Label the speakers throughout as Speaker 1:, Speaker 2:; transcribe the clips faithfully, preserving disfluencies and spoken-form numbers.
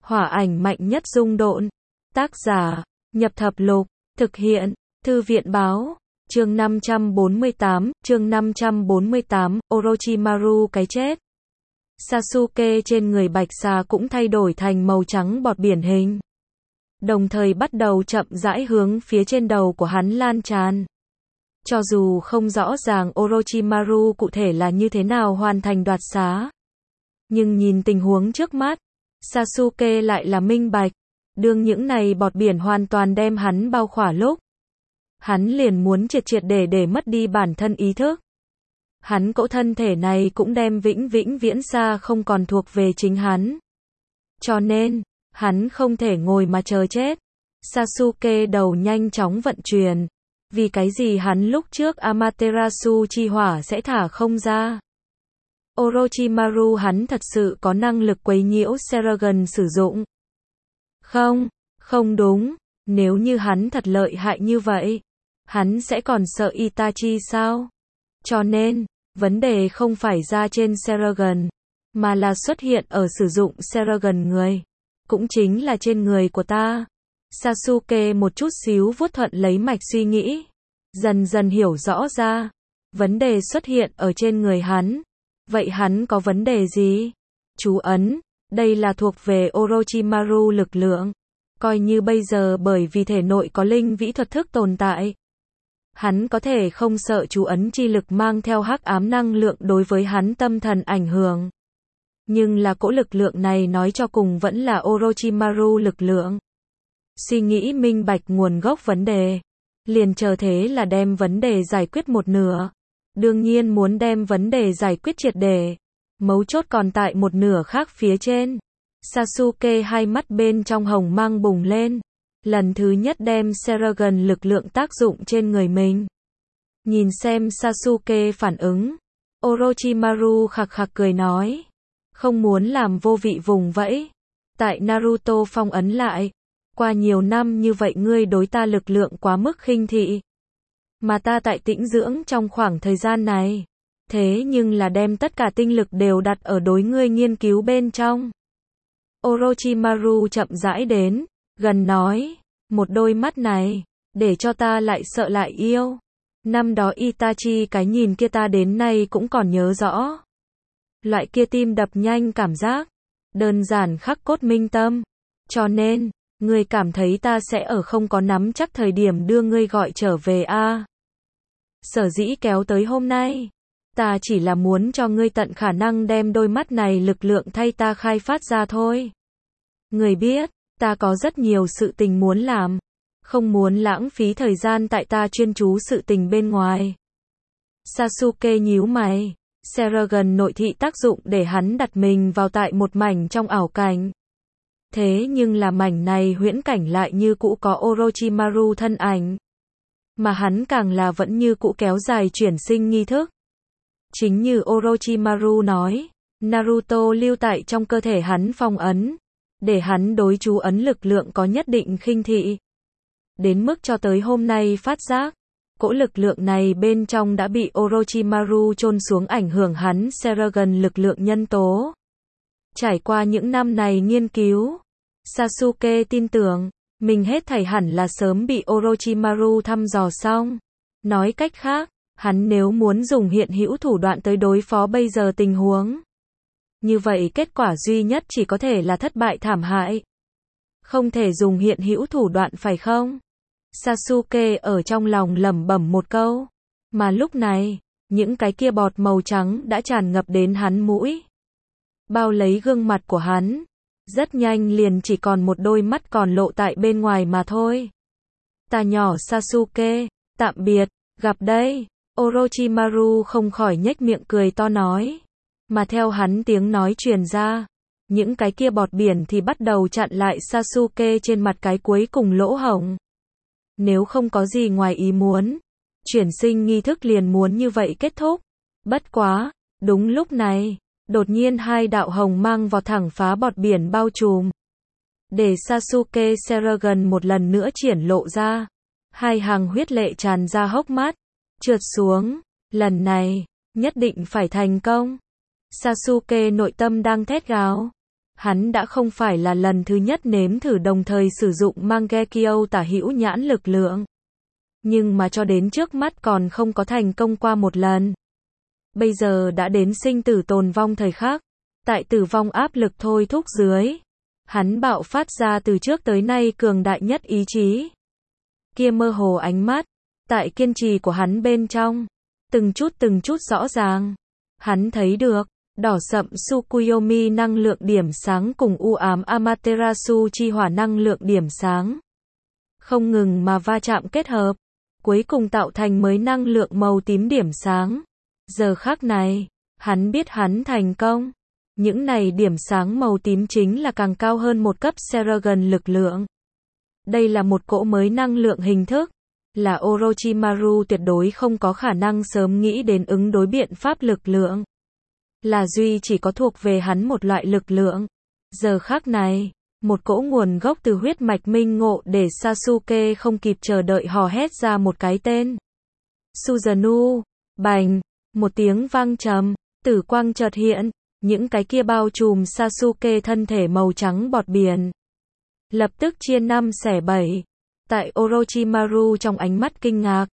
Speaker 1: Hỏa ảnh mạnh nhất dung độn. Tác giả, Nhập Thập Lục. Thực hiện, Thư viện báo. Chương năm trăm bốn mươi tám, chương năm trăm bốn mươi tám, Orochimaru cái chết. Sasuke trên người bạch xà cũng thay đổi thành màu trắng bọt biển hình. Đồng thời bắt đầu chậm rãi hướng phía trên đầu của hắn lan tràn. Cho dù không rõ ràng Orochimaru cụ thể là như thế nào hoàn thành đoạt xá, nhưng nhìn tình huống trước mắt, Sasuke lại là minh bạch. Đương những này bọt biển hoàn toàn đem hắn bao khỏa lúc, hắn liền muốn triệt triệt để để mất đi bản thân ý thức. Hắn cỗ thân thể này cũng đem vĩnh vĩnh viễn xa không còn thuộc về chính hắn. Cho nên, hắn không thể ngồi mà chờ chết. Sasuke đầu nhanh chóng vận chuyển. Vì cái gì hắn lúc trước Amaterasu chi hỏa sẽ thả không ra? Orochimaru hắn thật sự có năng lực quấy nhiễu Sharingan sử dụng. Không, không đúng. Nếu như hắn thật lợi hại như vậy, hắn sẽ còn sợ Itachi sao? Cho nên, vấn đề không phải ra trên Sharingan, mà là xuất hiện ở sử dụng Sharingan người. Cũng chính là trên người của ta. Sasuke một chút xíu vuốt thuận lấy mạch suy nghĩ. Dần dần hiểu rõ ra. Vấn đề xuất hiện ở trên người hắn. Vậy hắn có vấn đề gì? Chú ấn. Đây là thuộc về Orochimaru lực lượng. Coi như bây giờ bởi vì thể nội có linh vĩ thuật thức tồn tại, hắn có thể không sợ chú ấn chi lực mang theo hắc ám năng lượng đối với hắn tâm thần ảnh hưởng. Nhưng là cỗ lực lượng này nói cho cùng vẫn là Orochimaru lực lượng. Suy nghĩ minh bạch nguồn gốc vấn đề, liền chờ thế là đem vấn đề giải quyết một nửa. Đương nhiên muốn đem vấn đề giải quyết triệt để. Mấu chốt còn tại một nửa khác phía trên. Sasuke hai mắt bên trong hồng mang bùng lên. Lần thứ nhất đem Sharingan lực lượng tác dụng trên người mình. Nhìn xem Sasuke phản ứng, Orochimaru khặc khặc cười nói. Không muốn làm vô vị vùng vẫy. Tại Naruto phong ấn lại. Qua nhiều năm như vậy ngươi đối ta lực lượng quá mức khinh thị. Mà ta tại tĩnh dưỡng trong khoảng thời gian này. Thế nhưng là đem tất cả tinh lực đều đặt ở đối ngươi nghiên cứu bên trong. Orochimaru chậm rãi đến, gần nói, một đôi mắt này, để cho ta lại sợ lại yêu. Năm đó Itachi cái nhìn kia ta đến nay cũng còn nhớ rõ. Loại kia tim đập nhanh cảm giác, đơn giản khắc cốt minh tâm. Cho nên, ngươi cảm thấy ta sẽ ở không có nắm chắc thời điểm đưa ngươi gọi trở về a? À? Sở dĩ kéo tới hôm nay, ta chỉ là muốn cho ngươi tận khả năng đem đôi mắt này lực lượng thay ta khai phát ra thôi. Ngươi biết, ta có rất nhiều sự tình muốn làm, không muốn lãng phí thời gian tại ta chuyên chú sự tình bên ngoài. Sasuke nhíu mày, Sharingan nội thị tác dụng để hắn đặt mình vào tại một mảnh trong ảo cảnh. Thế nhưng là mảnh này huyễn cảnh lại như cũ có Orochimaru thân ảnh. Mà hắn càng là vẫn như cũ kéo dài chuyển sinh nghi thức. Chính như Orochimaru nói, Naruto lưu tại trong cơ thể hắn phong ấn, để hắn đối chú ấn lực lượng có nhất định khinh thị. Đến mức cho tới hôm nay phát giác, cỗ lực lượng này bên trong đã bị Orochimaru chôn xuống ảnh hưởng hắn Sharingan lực lượng nhân tố. Trải qua những năm này nghiên cứu, Sasuke tin tưởng, mình hết thảy hẳn là sớm bị Orochimaru thăm dò xong. Nói cách khác, hắn nếu muốn dùng hiện hữu thủ đoạn tới đối phó bây giờ tình huống, như vậy kết quả duy nhất chỉ có thể là thất bại thảm hại. Không thể dùng hiện hữu thủ đoạn phải không? Sasuke ở trong lòng lẩm bẩm một câu. Mà lúc này, những cái kia bọt màu trắng đã tràn ngập đến hắn mũi. Bao lấy gương mặt của hắn. Rất nhanh liền chỉ còn một đôi mắt còn lộ tại bên ngoài mà thôi. Ta nhỏ Sasuke, tạm biệt, gặp đây. Orochimaru không khỏi nhếch miệng cười to nói. Mà theo hắn tiếng nói truyền ra, những cái kia bọt biển thì bắt đầu chặn lại Sasuke trên mặt cái cuối cùng lỗ hổng. Nếu không có gì ngoài ý muốn, chuyển sinh nghi thức liền muốn như vậy kết thúc. Bất quá, đúng lúc này, đột nhiên hai đạo hồng mang vọt thẳng phá bọt biển bao trùm. Để Sasuke Sharingan một lần nữa triển lộ ra. Hai hàng huyết lệ tràn ra hốc mắt, trượt xuống. Lần này, nhất định phải thành công. Sasuke nội tâm đang thét gào. Hắn đã không phải là lần thứ nhất nếm thử đồng thời sử dụng Mangekyo tả hữu nhãn lực lượng. Nhưng mà cho đến trước mắt còn không có thành công qua một lần. Bây giờ đã đến sinh tử tồn vong thời khắc. Tại tử vong áp lực thôi thúc dưới. Hắn bạo phát ra từ trước tới nay cường đại nhất ý chí. Kia mơ hồ ánh mắt. Tại kiên trì của hắn bên trong. Từng chút từng chút rõ ràng. Hắn thấy được. Đỏ sậm Tsukuyomi năng lượng điểm sáng cùng u ám Amaterasu chi hỏa năng lượng điểm sáng. Không ngừng mà va chạm kết hợp. Cuối cùng tạo thành mới năng lượng màu tím điểm sáng. Giờ khắc này, hắn biết hắn thành công. Những này điểm sáng màu tím chính là càng cao hơn một cấp Seragon lực lượng. Đây là một cỗ mới năng lượng hình thức. Là Orochimaru tuyệt đối không có khả năng sớm nghĩ đến ứng đối biện pháp lực lượng. Là duy chỉ có thuộc về hắn một loại lực lượng. Giờ khắc này, một cỗ nguồn gốc từ huyết mạch minh ngộ để Sasuke không kịp chờ đợi hò hét ra một cái tên. Susanoo, bành, một tiếng vang trầm, tử quang chợt hiện, những cái kia bao trùm Sasuke thân thể màu trắng bọt biển. Lập tức chia năm xẻ bảy. Tại Orochimaru trong ánh mắt kinh ngạc,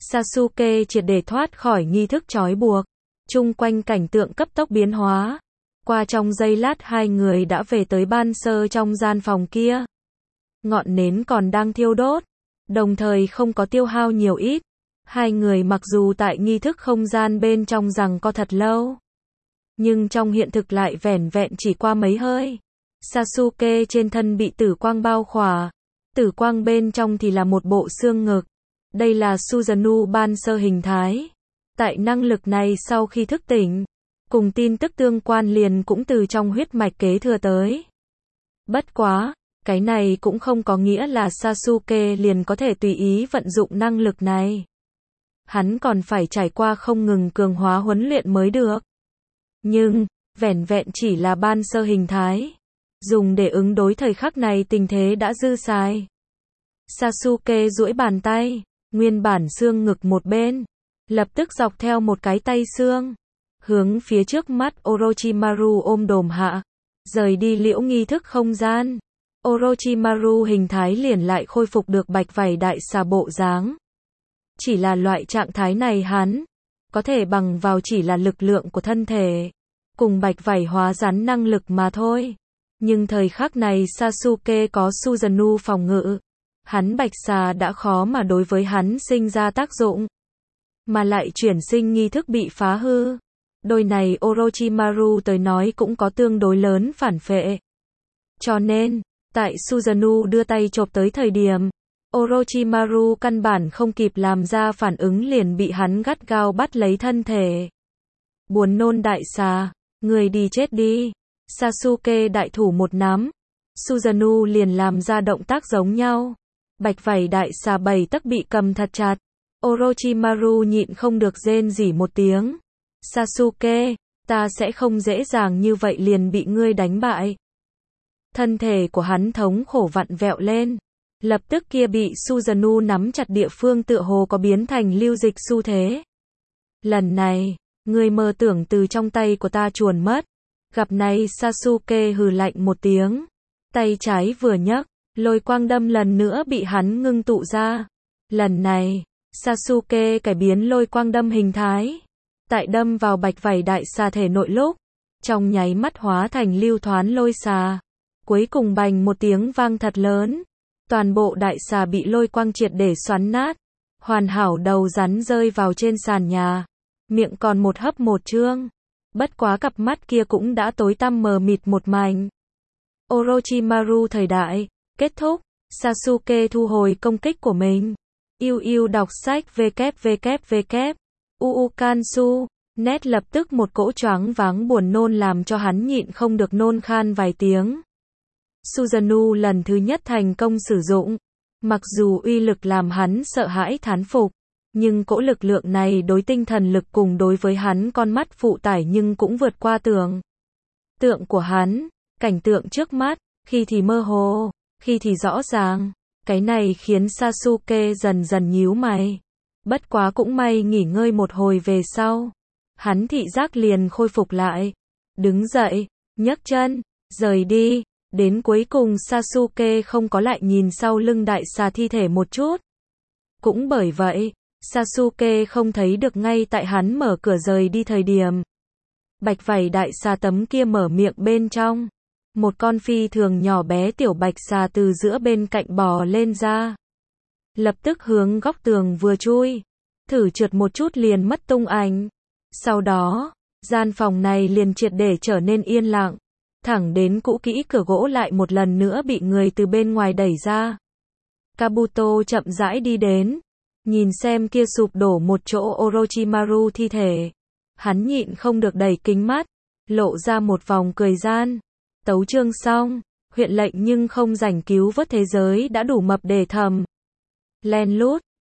Speaker 1: Sasuke triệt để thoát khỏi nghi thức trói buộc. Chung quanh cảnh tượng cấp tốc biến hóa. Qua trong giây lát hai người đã về tới ban sơ trong gian phòng kia. Ngọn nến còn đang thiêu đốt. Đồng thời không có tiêu hao nhiều ít. Hai người mặc dù tại nghi thức không gian bên trong rằng có thật lâu. Nhưng trong hiện thực lại vẻn vẹn chỉ qua mấy hơi. Sasuke trên thân bị tử quang bao khỏa. Tử quang bên trong thì là một bộ xương ngực. Đây là Susanoo ban sơ hình thái. Tại năng lực này sau khi thức tỉnh, cùng tin tức tương quan liền cũng từ trong huyết mạch kế thừa tới. Bất quá, cái này cũng không có nghĩa là Sasuke liền có thể tùy ý vận dụng năng lực này. Hắn còn phải trải qua không ngừng cường hóa huấn luyện mới được. Nhưng, vẻn vẹn chỉ là ban sơ hình thái. Dùng để ứng đối thời khắc này tình thế đã dư xài. Sasuke duỗi bàn tay, nguyên bản xương ngực một bên. Lập tức dọc theo một cái tay xương. Hướng phía trước mắt Orochimaru ôm đồm hạ. Rời đi liễu nghi thức không gian. Orochimaru hình thái liền lại khôi phục được bạch vảy đại xà bộ dáng. Chỉ là loại trạng thái này hắn. Có thể bằng vào chỉ là lực lượng của thân thể. Cùng bạch vảy hóa rắn năng lực mà thôi. Nhưng thời khắc này Sasuke có Susanoo phòng ngự. Hắn bạch xà đã khó mà đối với hắn sinh ra tác dụng. Mà lại chuyển sinh nghi thức bị phá hư. Đôi này Orochimaru tới nói cũng có tương đối lớn phản phệ. Cho nên, tại Susanoo đưa tay chộp tới thời điểm, Orochimaru căn bản không kịp làm ra phản ứng liền bị hắn gắt gao bắt lấy thân thể. Buồn nôn đại xà, người đi chết đi. Sasuke đại thủ một nắm. Susanoo liền làm ra động tác giống nhau. Bạch vảy đại xà bảy tấc bị cầm thật chặt. Orochimaru nhịn không được rên rỉ một tiếng. Sasuke, ta sẽ không dễ dàng như vậy liền bị ngươi đánh bại. Thân thể của hắn thống khổ vặn vẹo lên. Lập tức kia bị Susanoo nắm chặt địa phương tựa hồ có biến thành lưu dịch xu thế. Lần này, ngươi mơ tưởng từ trong tay của ta chuồn mất. Gặp này Sasuke hừ lạnh một tiếng. Tay trái vừa nhấc, lôi quang đâm lần nữa bị hắn ngưng tụ ra. Lần này, Sasuke cải biến lôi quang đâm hình thái. Tại đâm vào bạch vảy đại xà thể nội lúc. Trong nháy mắt hóa thành lưu thoán lôi xà. Cuối cùng bành một tiếng vang thật lớn. Toàn bộ đại xà bị lôi quang triệt để xoắn nát. Hoàn hảo đầu rắn rơi vào trên sàn nhà. Miệng còn một hấp một trương. Bất quá cặp mắt kia cũng đã tối tăm mờ mịt một mảnh. Orochimaru thời đại. Kết thúc. Sasuke thu hồi công kích của mình. Yêu yêu đọc sách www. Uukansu. Nét lập tức một cỗ choáng váng buồn nôn làm cho hắn nhịn không được nôn khan vài tiếng. Susanoo lần thứ nhất thành công sử dụng. Mặc dù uy lực làm hắn sợ hãi thán phục. Nhưng cỗ lực lượng này đối tinh thần lực cùng đối với hắn con mắt phụ tải nhưng cũng vượt qua tưởng tượng của hắn. Cảnh tượng trước mắt, khi thì mơ hồ, khi thì rõ ràng. Cái này khiến Sasuke dần dần nhíu mày. Bất quá cũng may nghỉ ngơi một hồi về sau. Hắn thị giác liền khôi phục lại. Đứng dậy, nhấc chân, rời đi. Đến cuối cùng Sasuke không có lại nhìn sau lưng đại xà thi thể một chút. Cũng bởi vậy, Sasuke không thấy được ngay tại hắn mở cửa rời đi thời điểm. Bạch vảy đại xà tấm kia mở miệng bên trong. Một con phi thường nhỏ bé tiểu bạch xà từ giữa bên cạnh bò lên ra. Lập tức hướng góc tường vừa chui. Thử trượt một chút liền mất tung ảnh. Sau đó, gian phòng này liền triệt để trở nên yên lặng. Thẳng đến cũ kỹ cửa gỗ lại một lần nữa bị người từ bên ngoài đẩy ra. Kabuto chậm rãi đi đến. Nhìn xem kia sụp đổ một chỗ Orochimaru thi thể. Hắn nhịn không được đẩy kính mắt. Lộ ra một vòng cười gian. Tấu chương xong. Huyện lệnh nhưng không rảnh cứu vớt thế giới đã đủ mập để thầm. Len lút.